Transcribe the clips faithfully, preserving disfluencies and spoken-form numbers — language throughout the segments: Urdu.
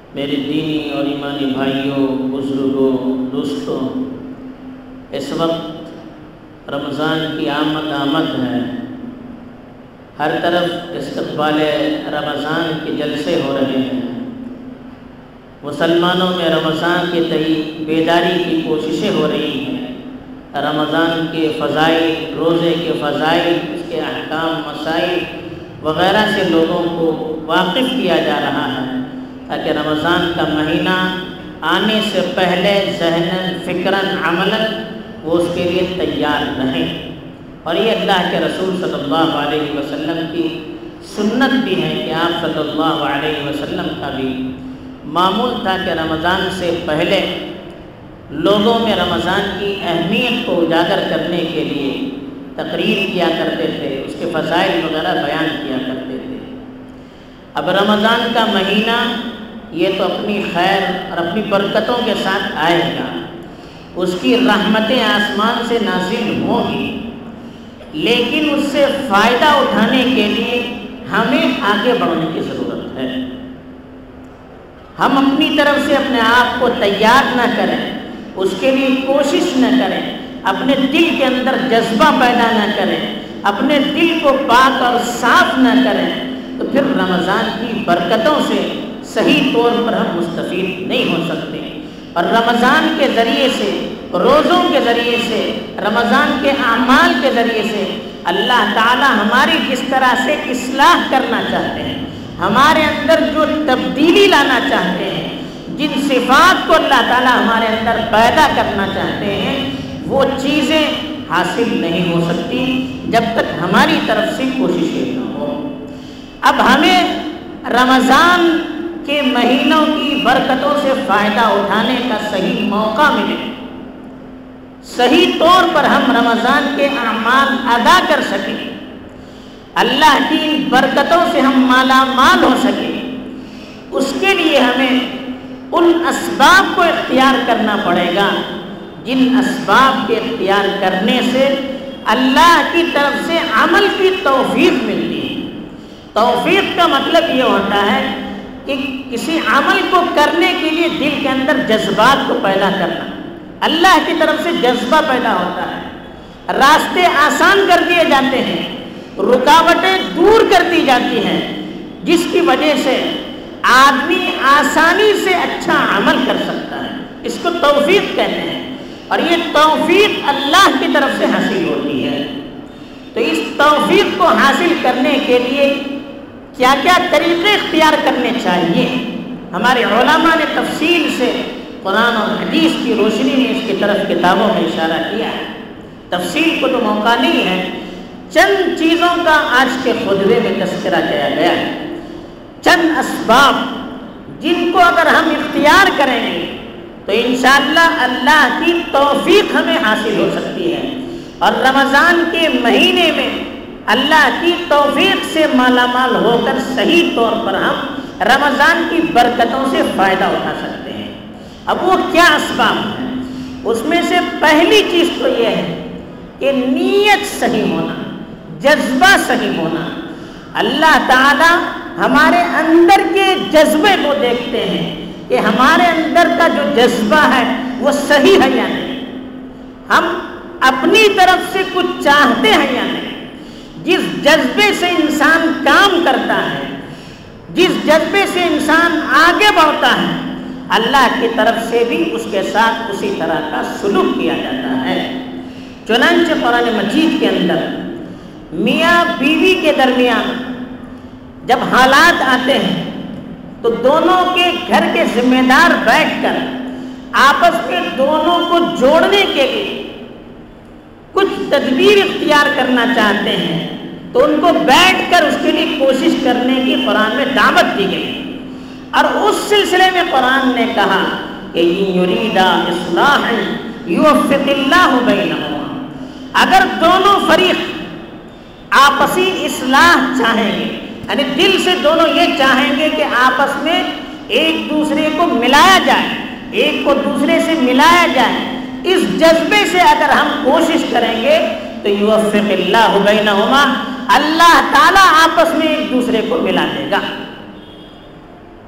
میرے دینی اور ایمانی بھائیوں، بزرگوں، دوستوں، اس وقت رمضان کی آمد آمد ہے۔ ہر طرف استقبال رمضان کے جلسے ہو رہے ہیں۔ مسلمانوں میں رمضان کے تئیں بیداری کی کوششیں ہو رہی ہیں۔ رمضان کے فضائل، روزے کے فضائل، اس کے احکام، مسائل وغیرہ سے لوگوں کو واقف کیا جا رہا ہے تاکہ رمضان کا مہینہ آنے سے پہلے ذہناً، فکراً، عملاً وہ اس کے لیے تیار رہیں۔ اور یہ اللہ کے رسول صلی اللہ علیہ وسلم کی سنت بھی ہے کہ آپ صلی اللہ علیہ وسلم کا بھی معمول تھا کہ رمضان سے پہلے لوگوں میں رمضان کی اہمیت کو اجاگر کرنے کے لیے تقریر کیا کرتے تھے، اس کے فضائل وغیرہ بیان کیا کرتے تھے۔ اب رمضان کا مہینہ یہ تو اپنی خیر اور اپنی برکتوں کے ساتھ آئے گا، اس کی رحمتیں آسمان سے نازل ہوں گی، لیکن اس سے فائدہ اٹھانے کے لیے ہمیں آگے بڑھنے کی ضرورت ہے۔ ہم اپنی طرف سے اپنے آپ کو تیار نہ کریں، اس کے لیے کوشش نہ کریں، اپنے دل کے اندر جذبہ پیدا نہ کریں، اپنے دل کو پاک اور صاف نہ کریں، تو پھر رمضان کی برکتوں سے صحیح طور پر ہم مستفید نہیں ہو سکتے۔ اور رمضان کے ذریعے سے، روزوں کے ذریعے سے، رمضان کے اعمال کے ذریعے سے اللہ تعالی ہماری جس طرح سے اصلاح کرنا چاہتے ہیں، ہمارے اندر جو تبدیلی لانا چاہتے ہیں، جن صفات کو اللہ تعالی ہمارے اندر پیدا کرنا چاہتے ہیں، وہ چیزیں حاصل نہیں ہو سکتی جب تک ہماری طرف سے کوششیں نہ ہوں۔ اب ہمیں رمضان کے مہینوں کی برکتوں سے فائدہ اٹھانے کا صحیح موقع ملے، صحیح طور پر ہم رمضان کے اعمال ادا کر سکیں، اللہ کی برکتوں سے ہم مالا مال ہو سکیں، اس کے لیے ہمیں ان اسباب کو اختیار کرنا پڑے گا جن اسباب کے اختیار کرنے سے اللہ کی طرف سے عمل کی توفیق ملتی ہے۔ توفیق کا مطلب یہ ہوتا ہے کہ کسی عمل کو کرنے کے لیے دل کے اندر جذبات کو پیدا کرنا، اللہ کی طرف سے جذبہ پیدا ہوتا ہے، راستے آسان کر دیے جاتے ہیں، رکاوٹیں دور کر دی جاتی ہیں، جس کی وجہ سے آدمی آسانی سے اچھا عمل کر سکتا ہے۔ اس کو توفیق کہتے ہیں، اور یہ توفیق اللہ کی طرف سے حاصل ہوتی ہے۔ تو اس توفیق کو حاصل کرنے کے لیے کیا کیا طریقے اختیار کرنے چاہیے، ہمارے علماء نے تفصیل سے قرآن اور حدیث کی روشنی میں اس کی طرف کتابوں میں اشارہ کیا ہے۔ تفصیل کو تو موقع نہیں ہے، چند چیزوں کا آج کے خطبے میں تذکرہ کیا گیا ہے، چند اسباب جن کو اگر ہم اختیار کریں گے تو انشاءاللہ اللہ کی توفیق ہمیں حاصل ہو سکتی ہے، اور رمضان کے مہینے میں اللہ کی توفیق سے مالا مال ہو کر صحیح طور پر ہم رمضان کی برکتوں سے فائدہ اٹھا سکتے ہیں۔ اب وہ کیا اسباب ہیں؟ اس میں سے پہلی چیز تو یہ ہے کہ نیت صحیح ہونا، جذبہ صحیح ہونا۔ اللہ تعالی ہمارے اندر کے جذبے کو دیکھتے ہیں کہ ہمارے اندر کا جو جذبہ ہے وہ صحیح ہے یا نہیں، ہم اپنی طرف سے کچھ چاہتے ہیں یا نہیں۔ جس جذبے سے انسان کام کرتا ہے، جس جذبے سے انسان آگے بڑھتا ہے، اللہ کی طرف سے بھی اس کے ساتھ اسی طرح کا سلوک کیا جاتا ہے۔ چنانچہ قرآن مجید کے اندر میاں بیوی کے درمیان جب حالات آتے ہیں تو دونوں کے گھر کے ذمہ دار بیٹھ کر آپس میں دونوں کو جوڑنے کے لیے کچھ تدبیر اختیار کرنا چاہتے ہیں تو ان کو بیٹھ کر اس کے لیے کوشش کرنے کی قرآن میں دعوت دی گئی، اور اس سلسلے میں قرآن نے کہا کہ یریدا اصلاحا یوفق اللہ بینہما، اگر دونوں فریق آپسی اصلاح چاہیں گے، یعنی دل سے دونوں یہ چاہیں گے کہ آپس میں ایک دوسرے کو ملایا جائے، ایک کو دوسرے سے ملایا جائے، اس جذبے سے اگر ہم کوشش کریں گے تو یوفق اللہ بینہما، اللہ تعالیٰ آپس میں ایک دوسرے کو ملا دے گا۔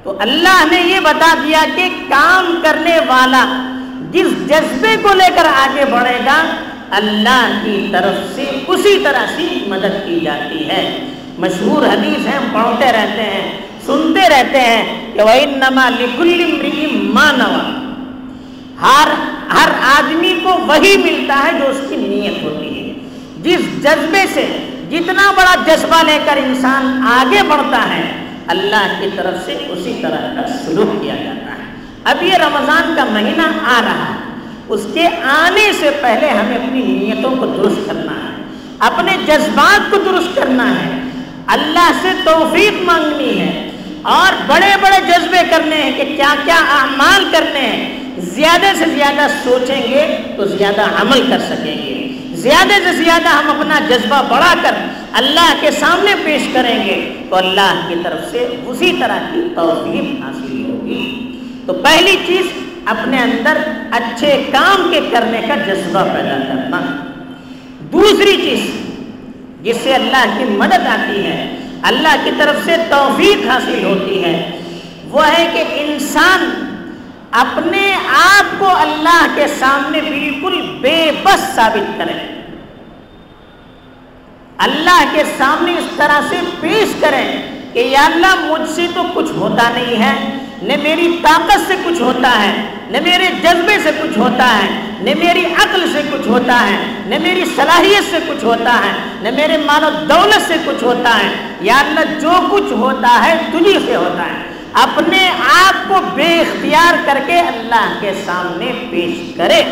تو اللہ نے یہ بتا دیا کہ کام کرنے والا جس جذبے کو لے کر آگے بڑھے گا اللہ کی طرف سے اسی طرح سے مدد کی جاتی ہے۔ مشہور حدیث ہے، ہم پڑھتے رہتے ہیں، سنتے رہتے ہیں کہ وَإِنَّمَا لِكُلِّ امْرِئٍ مَّا نَوَىٰ، ہر ہر آدمی کو وہی ملتا ہے جو اس کی نیت ہوتی ہے۔ جس جذبے سے، جتنا بڑا جذبہ لے کر انسان آگے بڑھتا ہے اللہ کی طرف سے اسی طرح کا سلوک کیا جاتا ہے۔ اب یہ رمضان کا مہینہ آ رہا ہے، اس کے آنے سے پہلے ہمیں اپنی نیتوں کو درست کرنا ہے، اپنے جذبات کو درست کرنا ہے، اللہ سے توفیق مانگنی ہے اور بڑے بڑے جذبے کرنے ہیں کہ کیا کیا اعمال کرنے ہیں۔ زیادہ سے زیادہ سوچیں گے تو زیادہ عمل کر سکیں گے، زیادہ سے زیادہ ہم اپنا جذبہ بڑھا کر اللہ کے سامنے پیش کریں گے تو اللہ کی طرف سے اسی طرح کی توفیق حاصل ہوگی۔ تو پہلی چیز اپنے اندر اچھے کام کے کرنے کا جذبہ پیدا کرنا۔ دوسری چیز جس سے اللہ کی مدد آتی ہے، اللہ کی طرف سے توفیق حاصل ہوتی ہے، وہ ہے کہ انسان اپنے آپ کو اللہ کے سامنے بالکل بے بس ثابت کرے، اللہ کے سامنے اس طرح سے پیش کریں کہ یا اللہ مجھ سے تو کچھ ہوتا نہیں ہے، نہ میری طاقت سے کچھ ہوتا ہے، نہ میرے جذبے سے کچھ ہوتا ہے، نہ میری عقل سے کچھ ہوتا ہے، نہ میری صلاحیت سے کچھ ہوتا ہے، نہ میرے مال و دولت سے کچھ ہوتا ہے، یا اللہ جو کچھ ہوتا ہے تجھی سے ہوتا ہے۔ اپنے آپ کو بے اختیار کر کے اللہ کے سامنے پیش کرے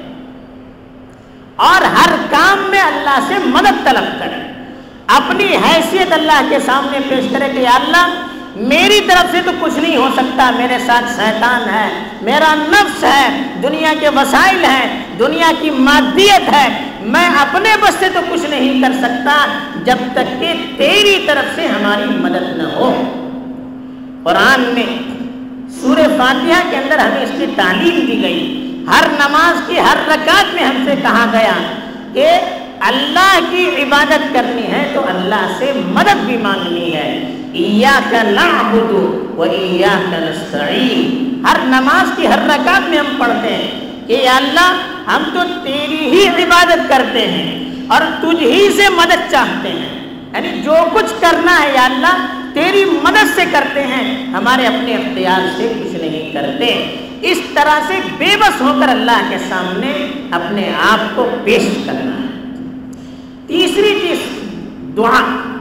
اور ہر کام میں اللہ سے مدد طلب کرے، اپنی حیثیت اللہ کے سامنے پیش کرے کہ یا اللہ میری طرف سے تو کچھ نہیں ہو سکتا، میرے ساتھ شیطان ہے، میرا نفس ہے، دنیا کے وسائل ہیں، دنیا کی مادیت ہے، میں اپنے بس سے تو کچھ نہیں کر سکتا جب تک کہ تیری طرف سے ہماری مدد نہ ہو۔ قرآن میں سورہ فاتحہ کے اندر ہمیں اس کی تعلیم دی گئی، ہر نماز کی ہر رکعت میں ہم سے کہا گیا کہ اللہ کی عبادت کرنی ہے تو اللہ سے مدد بھی مانگنی ہے۔ ایاک نعبد و ایاک نستعین، ہر نماز کی ہر رکعت میں ہم پڑھتے ہیں کہ یا اللہ ہم تو تیری ہی عبادت کرتے ہیں اور تجھ ہی سے مدد چاہتے ہیں، یعنی جو کچھ کرنا ہے یا اللہ تیری مدد سے کرتے ہیں، ہمارے اپنے اختیار سے کچھ نہیں کرتے۔ اس طرح سے بے بس ہو کر اللہ کے سامنے اپنے آپ کو پیش کرنا ہے۔ تیسری چیز دعا،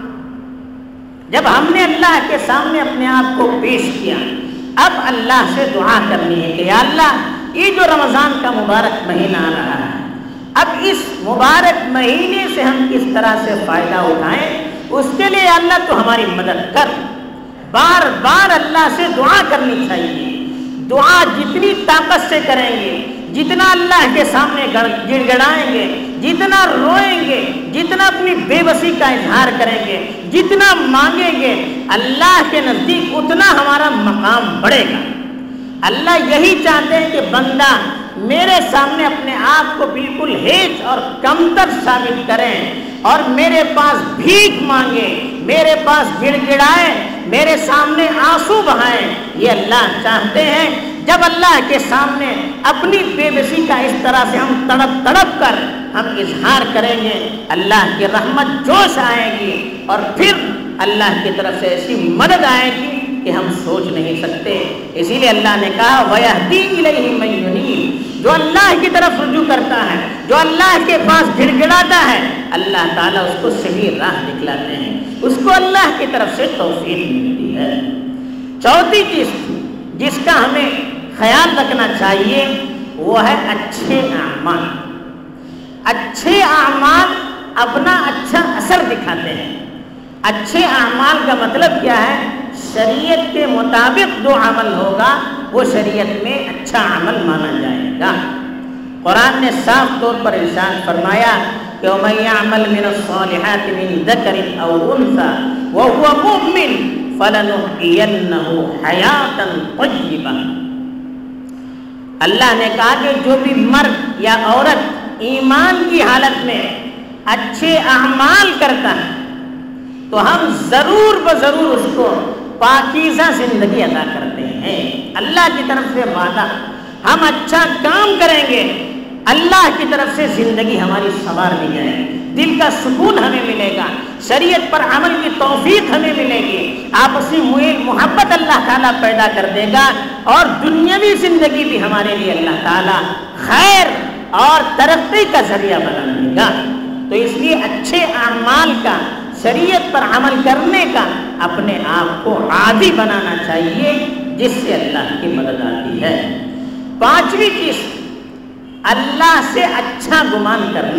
جب ہم نے اللہ کے سامنے اپنے آپ کو پیش کیا اب اللہ سے دعا کرنی ہے کہ یا اللہ یہ جو رمضان کا مبارک مہینہ آ رہا ہے، اب اس مبارک مہینے سے ہم کس طرح سے فائدہ اٹھائیں، اس کے لیے اللہ تو ہماری مدد کر۔ بار بار اللہ سے دعا کرنی چاہیے، دعا جتنی طاقت سے کریں گے، جتنا اللہ کے سامنے گڑ گڑائیں گے، جتنا روئیں گے، جتنا اپنی بے بسی کا اظہار کریں گے، جتنا مانگیں گے، اللہ کے نزدیک اتنا ہمارا مقام بڑھے گا۔ اللہ یہی چاہتے ہیں کہ بندہ میرے سامنے اپنے آپ کو بالکل ہیچ اور کمتر ثابت کریں اور میرے پاس بھیک مانگے، میرے پاس گڑ گڑائے، میرے سامنے آنسو بہائیں۔ یہ اللہ چاہتے ہیں جب اللہ کے سامنے اپنی بے بسی کا اس طرح سے ہم تڑپ تڑپ کر ہم اظہار کریں گے، اللہ کی رحمت جوش آئے گی اور پھر اللہ کی طرف سے ایسی مدد آئے گی کہ ہم سوچ نہیں سکتے۔ اسی لیے اللہ نے کہا وَيَهْدِي إِلَيْهِ مَن يُنِيبُ، جو اللہ کی طرف رجوع کرتا ہے، جو اللہ کے پاس گڑ گڑاتا ہے، اللہ تعالیٰ اس کو صحیح راہ دکھلاتے ہیں، اس کو اللہ کی طرف سے توفیق ملتی ہے۔ چوتھی چیز جس کا ہمیں خیال رکھنا چاہیے وہ ہے اچھے اعمال۔ اچھے اعمال اپنا اچھا اثر دکھاتے ہیں۔ اچھے اعمال کا مطلب کیا ہے؟ شریعت کے مطابق جو عمل ہوگا وہ شریعت میں اچھا عمل مانا جائے گا۔ قرآن نے صاف طور پر ارشاد فرمایا کہ وَمَن يَعْمَلْ مِنَ الصَّالِحَاتِ مِن ذَكَرٍ أَوْ أُنثَىٰ وَهُوَ مُؤْمِنٌ فَلَنُحْيِيَنَّهُ حَيَاةً طَيِّبَةً۔ اللہ نے کہا کہ جو بھی مرد یا عورت ایمان کی حالت میں اچھے اعمال کرتا ہے تو ہم ضرور بضرور اس کو پاکیزہ زندگی عطا کرتے ہیں۔ ہیں. اللہ کی طرف سے وعدہ, ہم اچھا کام کریں گے, اللہ کی طرف سے زندگی ہماری سنوار دی جائے گی, دل کا سکون ہمیں ملے گا, شریعت پر عمل کی توفیق ہمیں ملے گی, آپسی میل محبت اللہ تعالیٰ پیدا کر دے گا, اور دنیاوی زندگی بھی ہمارے لیے اللہ تعالیٰ خیر اور ترقی کا ذریعہ بنا دے گا. تو اس لیے اچھے اعمال کا, شریعت پر عمل کرنے کا اپنے آپ کو عادی بنانا چاہیے, جس سے اللہ کی مدد آتی ہے. پانچویں چیز, اللہ سے اچھا گمان کرنا.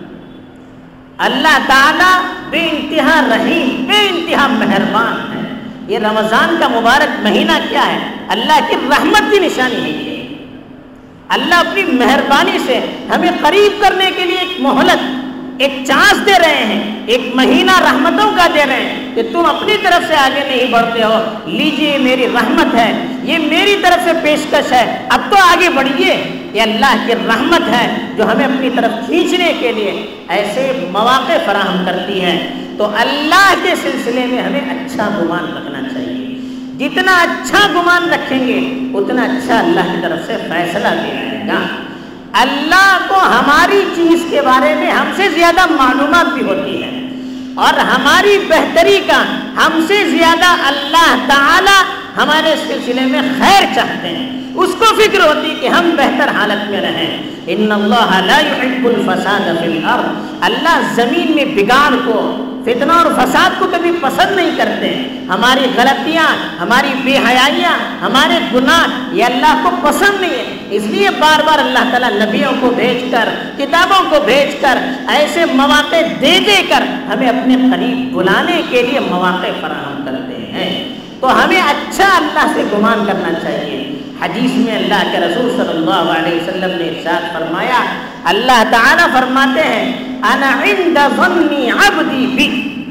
اللہ تعالیٰ بے انتہا رحیم, بے انتہا مہربان ہے. یہ رمضان کا مبارک مہینہ کیا ہے؟ اللہ کی رحمت کی نشانی ہے. یہ اللہ اپنی مہربانی سے ہمیں قریب کرنے کے لیے ایک مہلت, ایک چانس دے رہے ہیں, ایک مہینہ رحمتوں کا دے رہے ہیں کہ تم اپنی طرف سے آگے نہیں بڑھتے ہو, لیجئے میری رحمت ہے, یہ میری طرف سے پیشکش ہے, اب تو آگے بڑھیے. یہ اللہ کی رحمت ہے جو ہمیں اپنی طرف کھینچنے کے لیے ایسے مواقع فراہم کرتی ہے. تو اللہ کے سلسلے میں ہمیں اچھا گمان رکھنا چاہیے. جتنا اچھا گمان رکھیں گے اتنا اچھا اللہ کی طرف سے فیصلہ بھی آئے گا. اللہ کو ہماری چیز کے بارے میں ہم سے زیادہ معلومات بھی ہوتی ہے, اور ہماری بہتری کا ہم سے زیادہ اللہ تعالی ہمارے سلسلے میں خیر چاہتے ہیں. اس کو فکر ہوتی کہ ہم بہتر حالت میں رہیں. ان اللہ لا يحب الفساد فی الارض, اللہ زمین میں بگاڑ کو, فتنہ اور فساد کو کبھی پسند نہیں کرتے. ہماری غلطیاں, ہماری بے حیائیاں, ہمارے گناہ یہ اللہ کو پسند نہیں ہے. اس لیے بار بار اللہ تعالیٰ نبیوں کو بھیج کر, کتابوں کو بھیج کر, ایسے مواقع دے دے کر ہمیں اپنے قریب بلانے کے لیے مواقع فراہم کرتے ہیں. تو ہمیں اچھا اللہ سے گمان کرنا چاہیے. حدیث میں اللہ کے رسول صلی اللہ علیہ وسلم نے ارشاد فرمایا, اللہ تعالیٰ فرماتے ہیں انا عند ظن عبدی بی,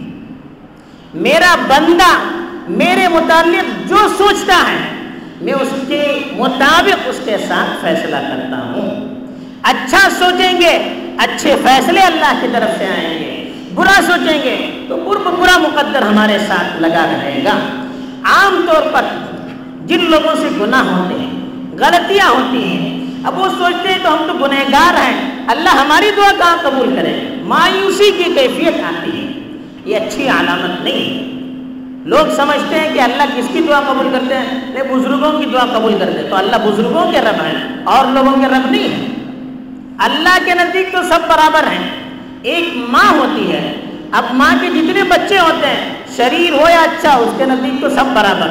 میرا بندہ میرے متعلق جو سوچتا ہے میں اس کے مطابق اس کے ساتھ فیصلہ کرتا ہوں. اچھا سوچیں گے اچھے فیصلے اللہ کی طرف سے آئیں گے, برا سوچیں گے تو برا مقدر ہمارے ساتھ لگا رہے گا. عام طور پر جن لوگوں سے گناہ ہوتے ہیں, غلطیاں ہوتی ہیں, اب وہ سوچتے ہیں تو ہم تو گنہگار ہیں, اللہ ہماری دعا کہاں قبول کرے, مایوسی کی کیفیت آتی ہے. یہ اچھی علامت نہیں ہے. لوگ سمجھتے ہیں کہ اللہ کس کی دعا قبول کرتے ہیں, لے بزرگوں کی دعا قبول کرتے ہیں, تو اللہ بزرگوں کے رب ہیں اور لوگوں کے رب نہیں ہیں. اللہ کے نزدیک تو سب برابر ہیں. ایک ماں ہوتی ہے, اب ماں کے جتنے بچے ہوتے ہیں, شریر ہو یا اچھا, اس کے نزدیک تو سب برابر.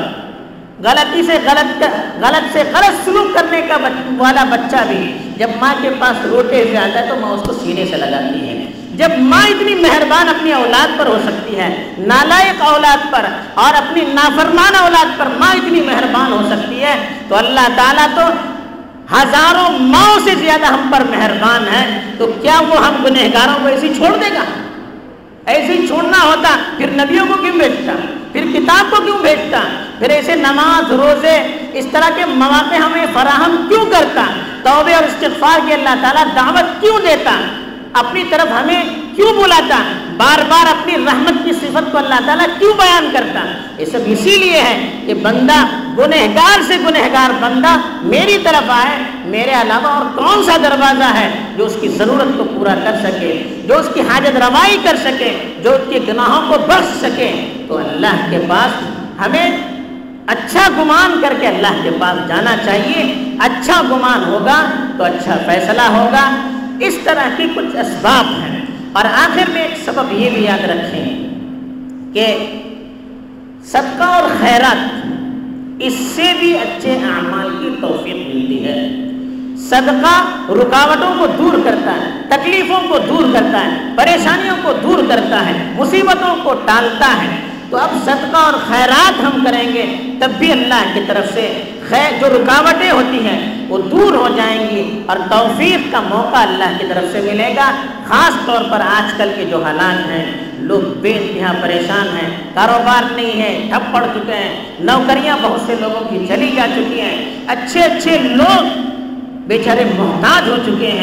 غلطی سے غلط غلط سے غلط سلوک کرنے کا والا بچہ بھی جب ماں کے پاس روٹے ہوئے آتا ہے تو ماں اس کو سینے سے لگاتی ہے. جب ماں اتنی مہربان اپنی اولاد پر ہو سکتی ہے, نالائق اولاد پر اور اپنی نافرمان اولاد پر ماں اتنی مہربان ہو سکتی ہے, تو اللہ تعالیٰ تو ہزاروں ماؤں سے زیادہ ہم پر مہربان ہے. تو کیا وہ ہم گنہگاروں کو ایسے چھوڑ دے گا؟ ایسے ہی چھوڑنا ہوتا پھر نبیوں کو کیوں بھیجتا, پھر کتاب کو کیوں بھیجتا, پھر ایسے نماز روزے اس طرح کے مواقع ہمیں فراہم کیوں کرتا, توبہ اور استغفار کی اللہ تعالیٰ دعوت کیوں دیتا, اپنی طرف ہمیں کیوں بلاتا, بار بار اپنی رحمت کی صفت کو اللہ تعالیٰ کیوں بیان کرتا. یہ سب اسی لیے ہے کہ بندہ گنہگار سے گنہگار بندہ میری طرف آئے, میرے علاوہ اور کون سا دروازہ ہے جو اس کی ضرورت کو پورا کر سکے, جو اس کی حاجت روائی کر سکے, جو اس کے گناہوں کو بخش سکے. تو اللہ کے پاس ہمیں اچھا گمان کر کے اللہ کے پاس جانا چاہیے. اچھا گمان ہوگا تو اچھا فیصلہ ہوگا. اس طرح کی کچھ اسباب ہیں. اور آخر میں ایک سبب یہ بھی یاد رکھیں کہ صدقہ اور خیرات, اس سے بھی اچھے اعمال کی توفیق ملتی ہے. صدقہ رکاوٹوں کو دور کرتا ہے, تکلیفوں کو دور کرتا ہے, پریشانیوں کو دور کرتا ہے, مصیبتوں کو ٹالتا ہے. تو اب صدقہ اور خیرات ہم کریں گے تب بھی اللہ کی طرف سے خیر جو رکاوٹیں ہوتی ہیں وہ دور ہو جائیں گی اور توفیق کا موقع اللہ کی طرف سے ملے گا. خاص طور پر آج کل کے جو حالات ہیں, لوگ بے انتہا پریشان ہیں, کاروبار نہیں ہے, ٹھپ پڑ چکے ہیں, نوکریاں بہت سے لوگوں کی چلی جا چکی ہیں, اچھے اچھے لوگ بیچارے محتاج ہو چکے ہیں.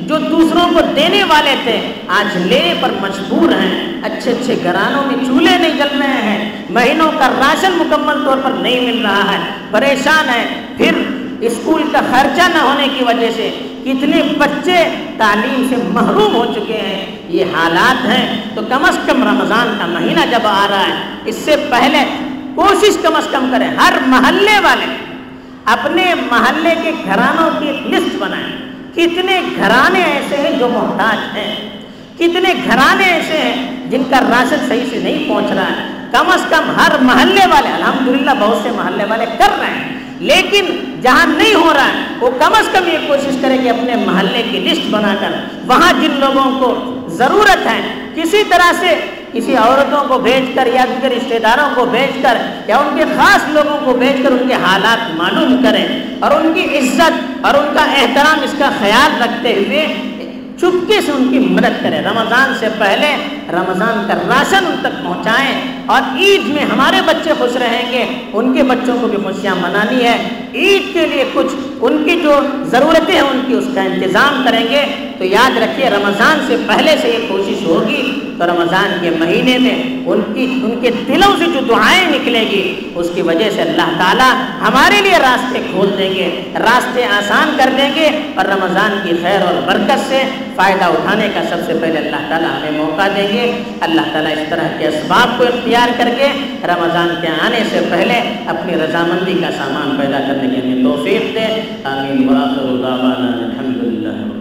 جو دوسروں کو دینے والے تھے آج لینے پر مجبور ہیں، اچھے اچھے گھرانوں میں چولہے نہیں جل رہے ہیں، مہینوں کا راشن مکمل طور پر نہیں مل رہا ہے، پریشان ہیں، پھر اسکول کا خرچہ نہ ہونے کی وجہ سے کتنے بچے تعلیم سے محروم ہو چکے ہیں، یہ حالات ہیں۔ تو کم از کم رمضان کا مہینہ جب آ رہا ہے، اس سے پہلے کوشش کم از کم کریں، ہر محلے والے اپنے محلے کے گھرانوں کی ایک لسٹ بنائیں، کتنے گھرانے ایسے ہیں جو محتاج ہیں، کتنے گھرانے ایسے ہیں جن کا راشن صحیح سے نہیں پہنچ رہا ہے۔ کم از کم ہر محلے والے، الحمدللہ بہت سے محلے والے کر رہے ہیں، لیکن جہاں نہیں ہو رہا ہے وہ کم از کم یہ کوشش کرے کہ اپنے محلے کی لسٹ بنا کر وہاں جن لوگوں کو ضرورت ہے کسی طرح سے، کسی عورتوں کو بھیج کر یا ان کے رشتہ داروں کو بھیج کر یا ان کے خاص لوگوں کو بھیج کر ان کے حالات معلوم کریں اور ان کی عزت اور ان کا احترام، اس کا خیال رکھتے ہوئے چپکے سے ان کی مدد کریں۔ رمضان سے پہلے رمضان کا راشن ان تک پہنچائیں، اور عید میں ہمارے بچے خوش رہیں گے، ان کے بچوں کو بھی خوشیاں منانی ہے، عید کے لیے کچھ ان کی جو ضرورتیں ہیں ان کی اس کا انتظام کریں گے۔ تو یاد رکھیے رمضان سے پہلے سے یہ کوشش ہوگی تو رمضان کے مہینے میں ان کی ان کے دلوں سے جو دعائیں نکلے گی اس کی وجہ سے اللہ تعالیٰ ہمارے لیے راستے کھول دیں گے، راستے آسان کر دیں گے، اور رمضان کی خیر اور برکت سے فائدہ اٹھانے کا سب سے پہلے اللہ تعالیٰ ہمیں موقع دیں گے۔ اللہ تعالیٰ اس طرح کے اسباب کو اختیار کر کے رمضان کے آنے سے پہلے اپنی رضامندی کا سامان پیدا کرنے کی ہمیں توفیق دے۔ آمین۔ وآخر دعوانا الحمدللہ۔